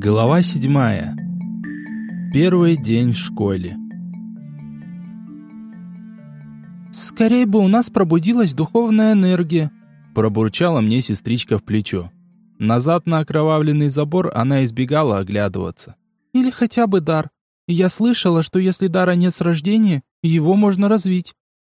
Глава 7. Первый день в школе. «Скорей бы у нас пробудилась духовная энергия», пробурчала мне сестричка в плечо. Назад на окровавленный забор она избегала оглядываться. «Или хотя бы дар. Я слышала, что если дара нет с рождения, его можно развить».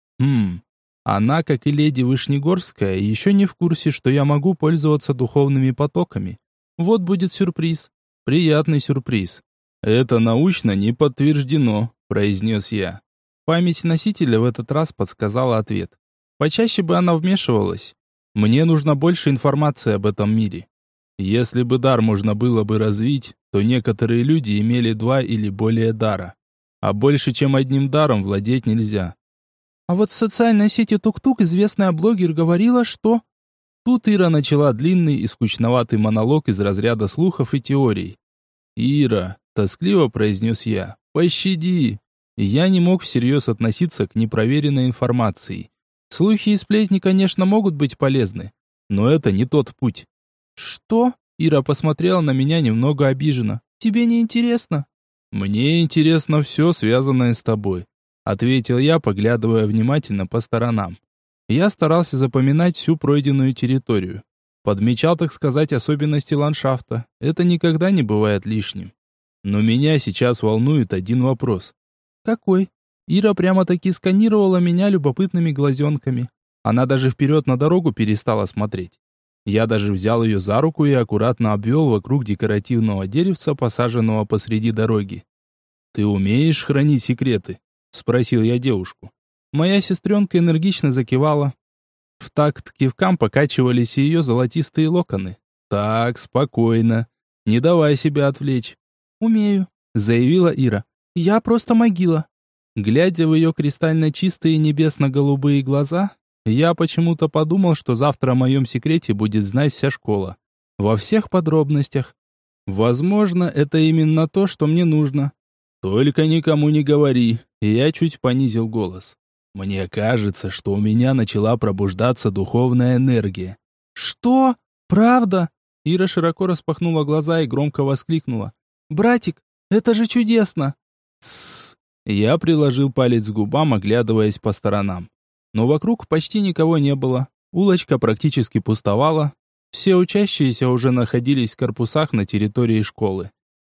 Она, как и леди Вышнегорская, еще не в курсе, что я могу пользоваться духовными потоками. Вот будет сюрприз. Приятный сюрприз. «Это научно не подтверждено», – произнес я. Память носителя в этот раз подсказала ответ. Почаще бы она вмешивалась. Мне нужно больше информации об этом мире. Если бы дар можно было бы развить, то некоторые люди имели 2 или более дара. А больше, чем одним даром, владеть нельзя. А вот в социальной сети Тук-Тук известная блогер говорила, что... Тут Ира начала длинный и скучноватый монолог из разряда слухов и теорий. «Ира», — тоскливо произнес я, — «пощади». Я не мог всерьез относиться к непроверенной информации. Слухи и сплетни, конечно, могут быть полезны, но это не тот путь. «Что?» — Ира посмотрела на меня немного обиженно. «Тебе не интересно?» «Мне интересно все, связанное с тобой», — ответил я, поглядывая внимательно по сторонам. Я старался запоминать всю пройденную территорию. Подмечал, так сказать, особенности ландшафта. Это никогда не бывает лишним. Но меня сейчас волнует один вопрос. «Какой?» Ира прямо-таки сканировала меня любопытными глазенками. Она даже вперед на дорогу перестала смотреть. Я даже взял ее за руку и аккуратно обвел вокруг декоративного деревца, посаженного посреди дороги. «Ты умеешь хранить секреты?» — спросил я девушку. Моя сестренка энергично закивала. В такт кивкам покачивались ее золотистые локоны. «Так, спокойно. Не давай себя отвлечь». «Умею», — заявила Ира. «Я просто могила». Глядя в ее кристально чистые небесно-голубые глаза, я почему-то подумал, что завтра о моем секрете будет знать вся школа. Во всех подробностях. Возможно, это именно то, что мне нужно. «Только никому не говори», — я чуть понизил голос. «Мне кажется, что у меня начала пробуждаться духовная энергия». «Что? Правда?» Ира широко распахнула глаза и громко воскликнула. «Братик, это же чудесно!» «Тссс!» Я приложил палец к губам, оглядываясь по сторонам. Но вокруг почти никого не было. Улочка практически пустовала. Все учащиеся уже находились в корпусах на территории школы.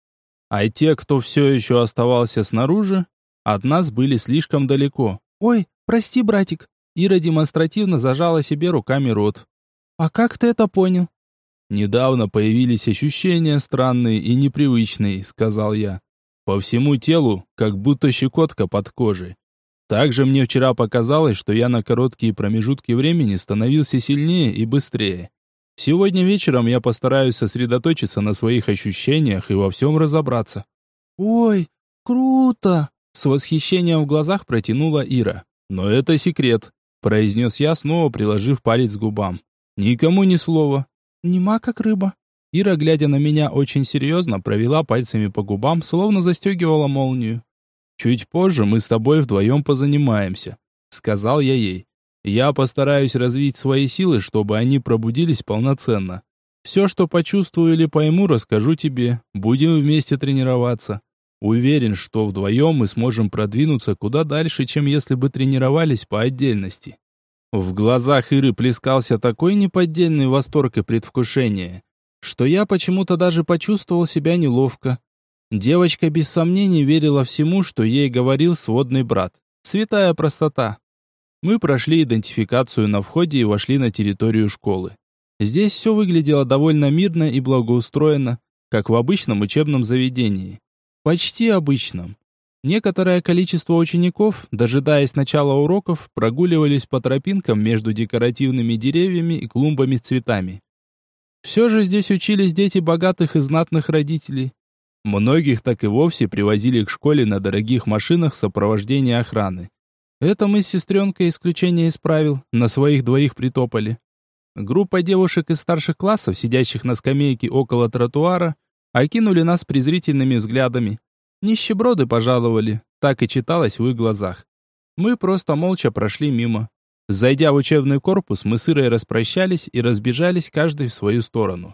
А те, кто все еще оставался снаружи, от нас были слишком далеко. «Ой, прости, братик!» Ира демонстративно зажала себе руками рот. «А как ты это понял?» «Недавно появились ощущения странные и непривычные», — сказал я. «По всему телу, как будто щекотка под кожей. Также мне вчера показалось, что я на короткие промежутки времени становился сильнее и быстрее. Сегодня вечером я постараюсь сосредоточиться на своих ощущениях и во всем разобраться». «Ой, круто!» С восхищением в глазах протянула Ира. «Но это секрет», — произнес я, снова приложив палец к губам. «Никому ни слова». «Нема как рыба». Ира, глядя на меня очень серьезно, провела пальцами по губам, словно застегивала молнию. «Чуть позже мы с тобой вдвоем позанимаемся», — сказал я ей. «Я постараюсь развить свои силы, чтобы они пробудились полноценно. Все, что почувствую или пойму, расскажу тебе. Будем вместе тренироваться. Уверен, что вдвоем мы сможем продвинуться куда дальше, чем если бы тренировались по отдельности». В глазах Иры плескался такой неподдельный восторг и предвкушение, что я почему-то даже почувствовал себя неловко. Девочка без сомнений верила всему, что ей говорил сводный брат. Святая простота. Мы прошли идентификацию на входе и вошли на территорию школы. Здесь все выглядело довольно мирно и благоустроено, как в обычном учебном заведении. Почти обычном. Некоторое количество учеников, дожидаясь начала уроков, прогуливались по тропинкам между декоративными деревьями и клумбами с цветами. Все же здесь учились дети богатых и знатных родителей. Многих так и вовсе привозили к школе на дорогих машинах в сопровождении охраны. Это мы с сестренкой исключение исправил, на своих 2 притопали. Группа девушек из старших классов, сидящих на скамейке около тротуара, окинули нас презрительными взглядами. Нищеброды пожаловали, так и читалось в их глазах. Мы просто молча прошли мимо. Зайдя в учебный корпус, мы с Ирой распрощались и разбежались каждый в свою сторону.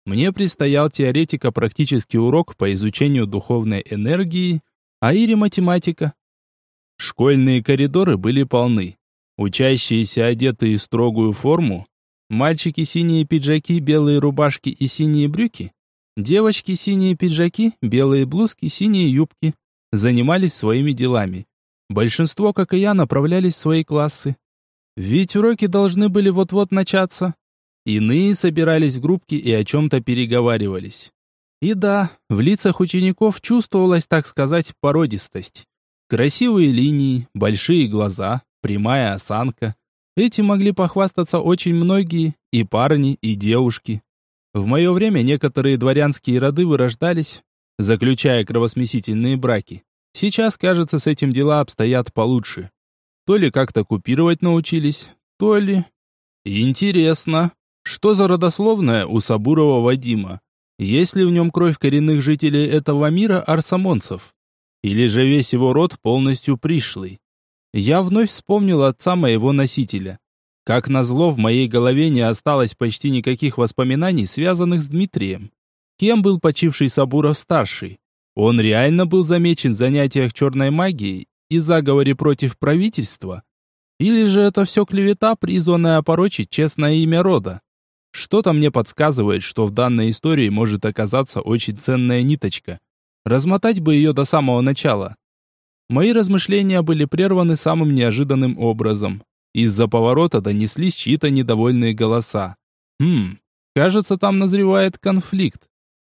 Мне предстоял теоретико-практический урок по изучению духовной энергии, а Ире математика. Школьные коридоры были полны. Учащиеся, одетые в строгую форму, мальчики синие пиджаки, белые рубашки и синие брюки, девочки синие пиджаки, белые блузки, синие юбки, занимались своими делами. Большинство, как и я, направлялись в свои классы. Ведь уроки должны были вот-вот начаться. Иные собирались в группки и о чем-то переговаривались. И да, в лицах учеников чувствовалась, так сказать, породистость. Красивые линии, большие глаза, прямая осанка. Этим могли похвастаться очень многие, и парни, и девушки. В мое время некоторые дворянские роды вырождались, заключая кровосмесительные браки. Сейчас, кажется, с этим дела обстоят получше. То ли как-то купировать научились, то ли... Интересно, что за родословная у Сабурова Вадима? Есть ли в нем кровь коренных жителей этого мира арсамонцев? Или же весь его род полностью пришлый? Я вновь вспомнил отца моего носителя. Как назло, в моей голове не осталось почти никаких воспоминаний, связанных с Дмитрием. Кем был почивший Сабуров-старший? Он реально был замечен в занятиях черной магией и заговоре против правительства? Или же это все клевета, призванная опорочить честное имя рода? Что-то мне подсказывает, что в данной истории может оказаться очень ценная ниточка. Размотать бы ее до самого начала. Мои размышления были прерваны самым неожиданным образом. Из-за поворота донеслись чьи-то недовольные голоса. Кажется, там назревает конфликт.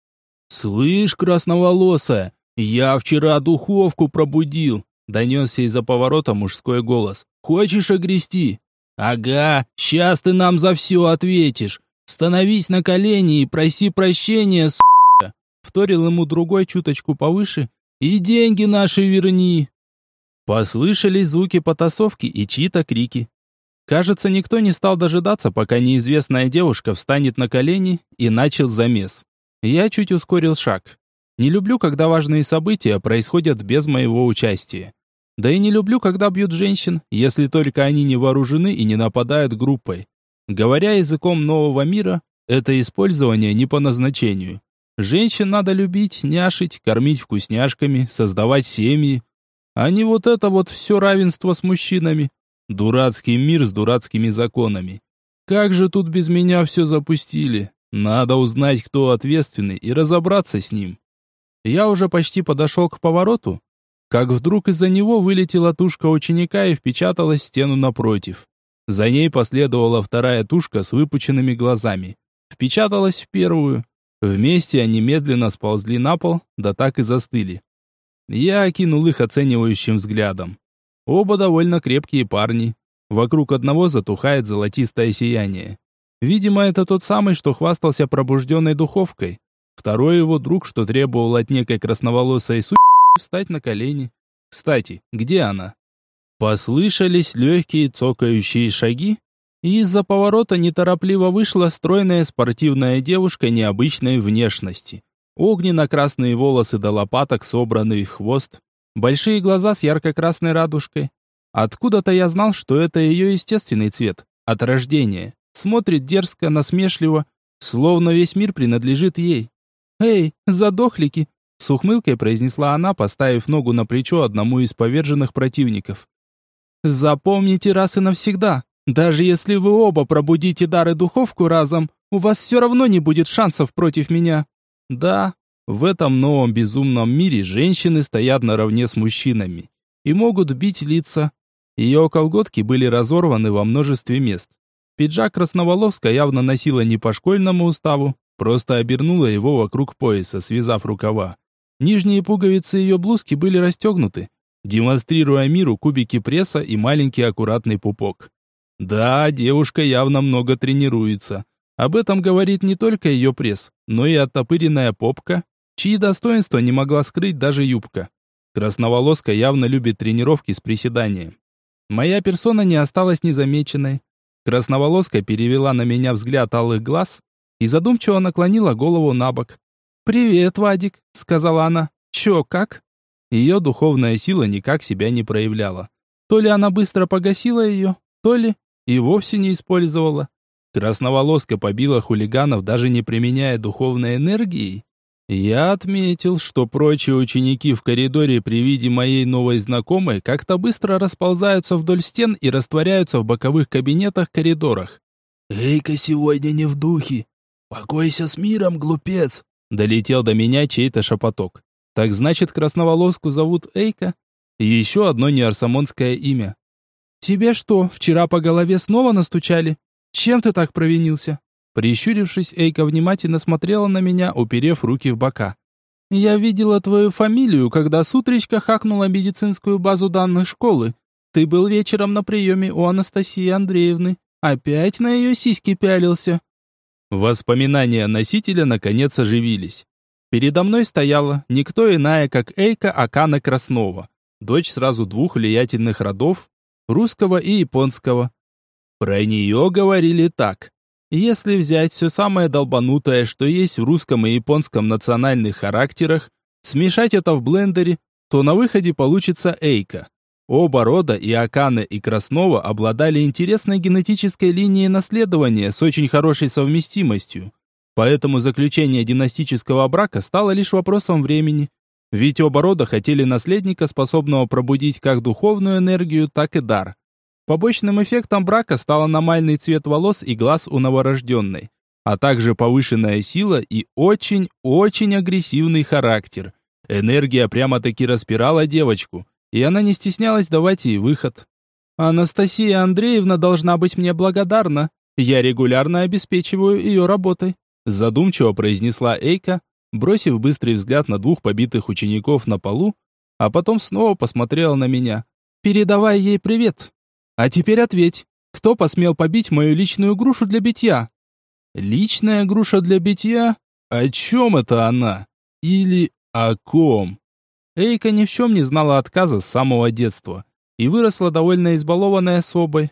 «Слышь, красноволосая, я вчера духовку пробудил», донесся из-за поворота мужской голос. «Хочешь огрести?» «Ага, сейчас ты нам за все ответишь. Становись на колени и проси прощения, с***а», вторил ему другой чуточку повыше. «И деньги наши верни». Послышались звуки потасовки и чьи-то крики. Кажется, никто не стал дожидаться, пока неизвестная девушка встанет на колени, и начал замес. Я чуть ускорил шаг. Не люблю, когда важные события происходят без моего участия. Да и не люблю, когда бьют женщин, если только они не вооружены и не нападают группой. Говоря языком нового мира, это использование не по назначению. Женщин надо любить, няшить, кормить вкусняшками, создавать семьи. А не вот это вот все равенство с мужчинами. Дурацкий мир с дурацкими законами. Как же тут без меня все запустили? Надо узнать, кто ответственный, и разобраться с ним. Я уже почти подошел к повороту, как вдруг из-за него вылетела тушка ученика и впечаталась в стену напротив. За ней последовала вторая тушка с выпученными глазами. Впечаталась в первую. Вместе они медленно сползли на пол, да так и застыли. Я окинул их оценивающим взглядом. Оба довольно крепкие парни. Вокруг одного затухает золотистое сияние. Видимо, это тот самый, что хвастался пробужденной духовкой. Второй его друг, что требовал от некой красноволосой встать на колени. Кстати, где она? Послышались легкие цокающие шаги, и из-за поворота неторопливо вышла стройная спортивная девушка необычной внешности. Огненно-красные волосы до лопаток, собранные в хвост, большие глаза с ярко-красной радужкой. Откуда-то я знал, что это ее естественный цвет, от рождения. Смотрит дерзко, насмешливо, словно весь мир принадлежит ей. «Эй, задохлики!» — с ухмылкой произнесла она, поставив ногу на плечо одному из поверженных противников. «Запомните раз и навсегда, даже если вы оба пробудите дар и духовку разом, у вас все равно не будет шансов против меня». Да, в этом новом безумном мире женщины стоят наравне с мужчинами и могут бить лица. Ее колготки были разорваны во множестве мест. Пиджак красноволоска явно носила не по школьному уставу, просто обернула его вокруг пояса, связав рукава. Нижние пуговицы ее блузки были расстегнуты, демонстрируя миру кубики пресса и маленький аккуратный пупок. Да, девушка явно много тренируется. Об этом говорит не только ее пресс, но и оттопыренная попка, чьи достоинства не могла скрыть даже юбка. Красноволоска явно любит тренировки с приседанием. Моя персона не осталась незамеченной. Красноволоска перевела на меня взгляд алых глаз и задумчиво наклонила голову на бок. «Привет, Вадик», — сказала она. «Чё, как?» Ее духовная сила никак себя не проявляла. То ли она быстро погасила ее, то ли и вовсе не использовала. Красноволоска побила хулиганов, даже не применяя духовной энергии. Я отметил, что прочие ученики в коридоре при виде моей новой знакомой как-то быстро расползаются вдоль стен и растворяются в боковых кабинетах-коридорах. «Эйка сегодня не в духе. Покойся с миром, глупец!» Долетел до меня чей-то шепоток. Так значит, красноволоску зовут Эйка? И еще одно неарсамонское имя. «Тебе что, вчера по голове снова настучали? Чем ты так провинился?» Прищурившись, Эйка внимательно смотрела на меня, уперев руки в бока. «Я видела твою фамилию, когда с утречка хакнула медицинскую базу данных школы. Ты был вечером на приеме у Анастасии Андреевны. Опять на ее сиськи пялился». Воспоминания носителя наконец оживились. Передо мной стояла никто иная, как Эйка Акана Краснова, дочь сразу двух влиятельных родов, русского и японского. Про нее говорили так. Если взять все самое долбанутое, что есть в русском и японском национальных характерах, смешать это в блендере, то на выходе получится Эйка. Оба рода, и Акана, и Краснова, обладали интересной генетической линией наследования с очень хорошей совместимостью. Поэтому заключение династического брака стало лишь вопросом времени. Ведь оба рода хотели наследника, способного пробудить как духовную энергию, так и дар. Побочным эффектом брака стал аномальный цвет волос и глаз у новорожденной, а также повышенная сила и очень-очень агрессивный характер. Энергия прямо-таки распирала девочку, и она не стеснялась давать ей выход. «Анастасия Андреевна должна быть мне благодарна. Я регулярно обеспечиваю ее работой», задумчиво произнесла Эйка, бросив быстрый взгляд на двух побитых учеников на полу, а потом снова посмотрела на меня. «Передавай ей привет. А теперь ответь, кто посмел побить мою личную грушу для битья?» «Личная груша для битья? О чем это она? Или о ком?» Эйка ни в чем не знала отказа с самого детства и выросла довольно избалованной особой.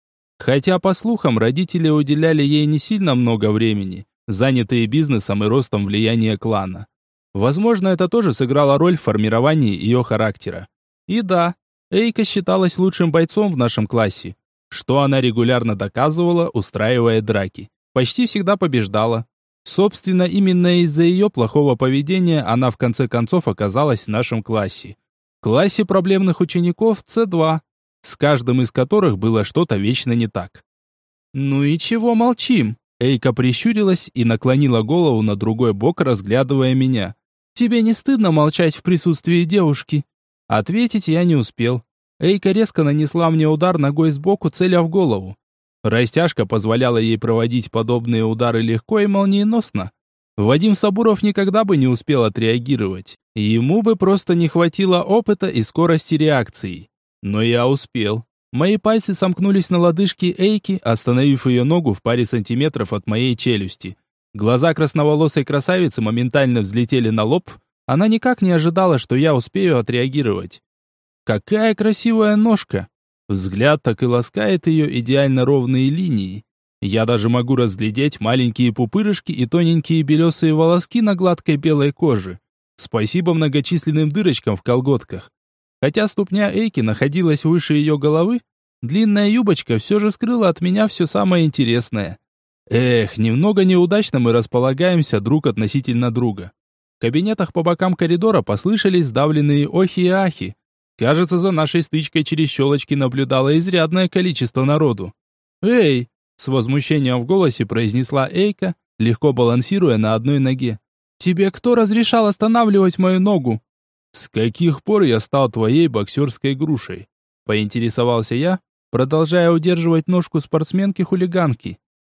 Хотя, по слухам, родители уделяли ей не сильно много времени, занятые бизнесом и ростом влияния клана. Возможно, это тоже сыграло роль в формировании ее характера. И да, Эйка считалась лучшим бойцом в нашем классе, что она регулярно доказывала, устраивая драки. Почти всегда побеждала. Собственно, именно из-за ее плохого поведения она в конце концов оказалась в нашем классе. Классе проблемных учеников С2, с каждым из которых было что-то вечно не так. «Ну и чего молчим?» Эйка прищурилась и наклонила голову на другой бок, разглядывая меня. «Тебе не стыдно молчать в присутствии девушки?» Ответить я не успел. Эйка резко нанесла мне удар ногой сбоку, целя в голову. Растяжка позволяла ей проводить подобные удары легко и молниеносно. Вадим Сабуров никогда бы не успел отреагировать. Ему бы просто не хватило опыта и скорости реакции. Но я успел. Мои пальцы сомкнулись на лодыжке Эйки, остановив ее ногу в паре сантиметров от моей челюсти. Глаза красноволосой красавицы моментально взлетели на лоб. Она никак не ожидала, что я успею отреагировать. Какая красивая ножка! Взгляд так и ласкает ее идеально ровные линии. Я даже могу разглядеть маленькие пупырышки и тоненькие белесые волоски на гладкой белой коже. Спасибо многочисленным дырочкам в колготках. Хотя ступня Эйки находилась выше ее головы, длинная юбочка все же скрыла от меня все самое интересное. Эх, немного неудачно мы располагаемся друг относительно друга. В кабинетах по бокам коридора послышались сдавленные охи и ахи. Кажется, за нашей стычкой через щелочки наблюдало изрядное количество народу. «Эй!» — с возмущением в голосе произнесла Эйка, легко балансируя на одной ноге. «Тебе кто разрешал останавливать мою ногу?» «С каких пор я стал твоей боксерской грушей?» — поинтересовался я, продолжая удерживать ножку спортсменки-хулиганки.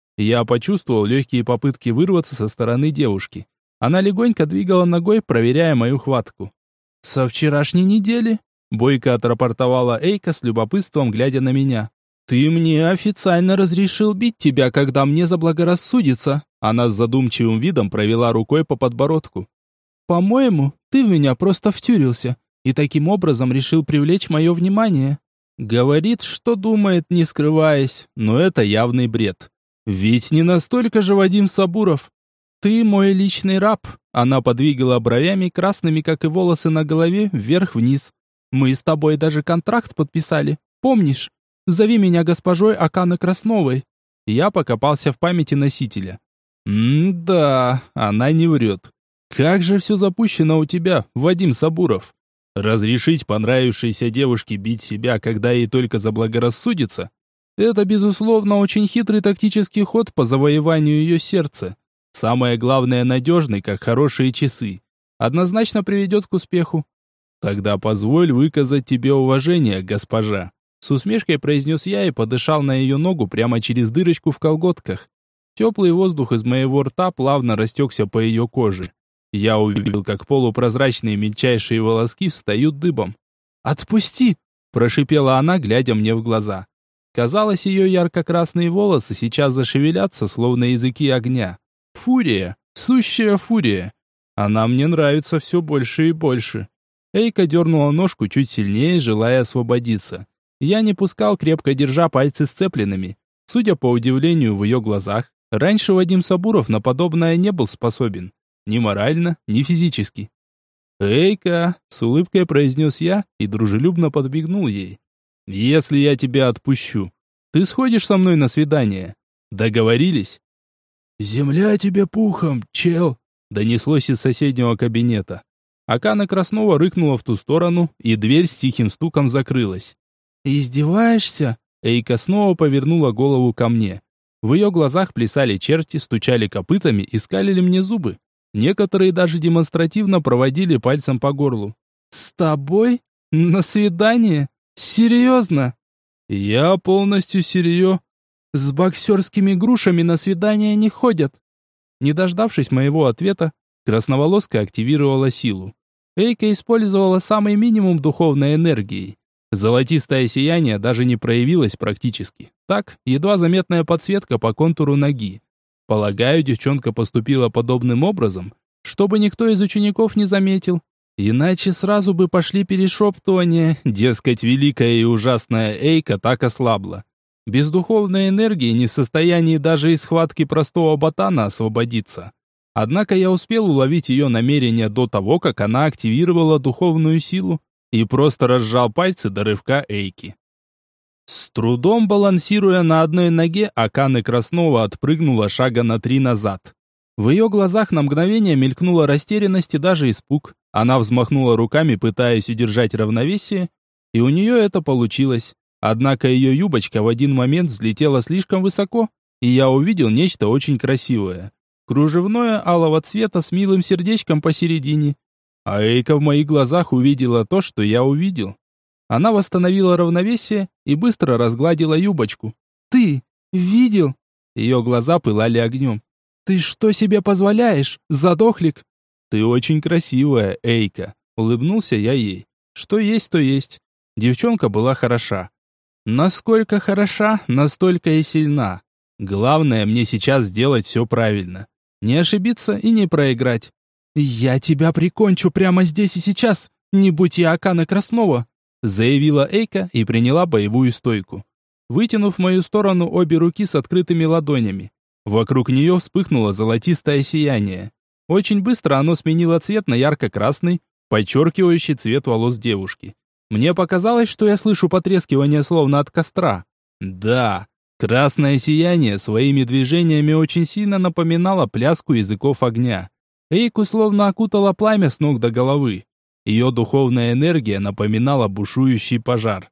Я почувствовал легкие попытки вырваться со стороны девушки. Она легонько двигала ногой, проверяя мою хватку. «Со вчерашней недели», — бойко отрапортовала Эйка с любопытством, глядя на меня. «Ты мне официально разрешил бить тебя, когда мне заблагорассудится». Она с задумчивым видом провела рукой по подбородку. «По-моему, ты в меня просто втюрился и таким образом решил привлечь мое внимание». Говорит, что думает, не скрываясь, но это явный бред. Ведь не настолько же Вадим Сабуров. «Ты мой личный раб», — она подвигала бровями, красными, как и волосы на голове, вверх-вниз. «Мы с тобой даже контракт подписали, помнишь? Зови меня госпожой Аканы Красновой». Я покопался в памяти носителя. Да, она не врет. Как же все запущено у тебя, Вадим Сабуров. Разрешить понравившейся девушке бить себя, когда ей только заблагорассудится? Это, безусловно, очень хитрый тактический ход по завоеванию ее сердца. Самое главное, надежный, как хорошие часы. Однозначно приведет к успеху. Тогда позволь выказать тебе уважение, госпожа. С усмешкой произнес я и подышал на ее ногу прямо через дырочку в колготках. Теплый воздух из моего рта плавно растекся по ее коже. Я увидел, как полупрозрачные мельчайшие волоски встают дыбом. «Отпусти!» – прошипела она, глядя мне в глаза. Казалось, ее ярко-красные волосы сейчас зашевелятся, словно языки огня. Фурия, сущая фурия. Она мне нравится все больше и больше. Эйка дернула ножку чуть сильнее, желая освободиться. Я не пускал, крепко держа пальцы сцепленными. Судя по удивлению в ее глазах, раньше Вадим Сабуров на подобное не был способен. Ни морально, ни физически. «Эйка!» — с улыбкой произнес я и дружелюбно подбегнул ей. «Если я тебя отпущу, ты сходишь со мной на свидание? Договорились?» «Земля тебе пухом, чел!» — донеслось из соседнего кабинета. Акана Краснова рыкнула в ту сторону, и дверь с тихим стуком закрылась. «Издеваешься?» Эйка снова повернула голову ко мне. В ее глазах плясали черти, стучали копытами и скалили мне зубы. Некоторые даже демонстративно проводили пальцем по горлу. «С тобой? На свидание? Серьезно?» «Я полностью серьез. С боксерскими грушами на свидание не ходят». Не дождавшись моего ответа, красноволоска активировала силу. Эйка использовала самый минимум духовной энергии. Золотистое сияние даже не проявилось практически. Так, едва заметная подсветка по контуру ноги. Полагаю, девчонка поступила подобным образом, чтобы никто из учеников не заметил. Иначе сразу бы пошли перешептывания, дескать, великая и ужасная Эйка так ослабла. Без духовной энергии не в состоянии даже из схватки простого ботана освободиться. Однако я успел уловить ее намерение до того, как она активировала духовную силу и просто разжал пальцы до рывка Эйки. С трудом балансируя на одной ноге, Акана Краснова отпрыгнула шага на 3 назад. В ее глазах на мгновение мелькнула растерянность и даже испуг. Она взмахнула руками, пытаясь удержать равновесие, и у нее это получилось. Однако ее юбочка в один момент взлетела слишком высоко, и я увидел нечто очень красивое. Кружевное алого цвета с милым сердечком посередине. А Эйка в моих глазах увидела то, что я увидел. Она восстановила равновесие и быстро разгладила юбочку. «Ты видел?» Ее глаза пылали огнем. «Ты что себе позволяешь, задохлик?» «Ты очень красивая, Эйка», — улыбнулся я ей. «Что есть, то есть». Девчонка была хороша. Насколько хороша, настолько и сильна. Главное мне сейчас сделать все правильно. Не ошибиться и не проиграть. «Я тебя прикончу прямо здесь и сейчас, не будь я Акана Краснова», заявила Эйка и приняла боевую стойку, вытянув в мою сторону обе руки с открытыми ладонями. Вокруг нее вспыхнуло золотистое сияние. Очень быстро оно сменило цвет на ярко-красный, подчеркивающий цвет волос девушки. Мне показалось, что я слышу потрескивание словно от костра. Да, красное сияние своими движениями очень сильно напоминало пляску языков огня. Эйку словно окутало пламя с ног до головы. Ее духовная энергия напоминала бушующий пожар.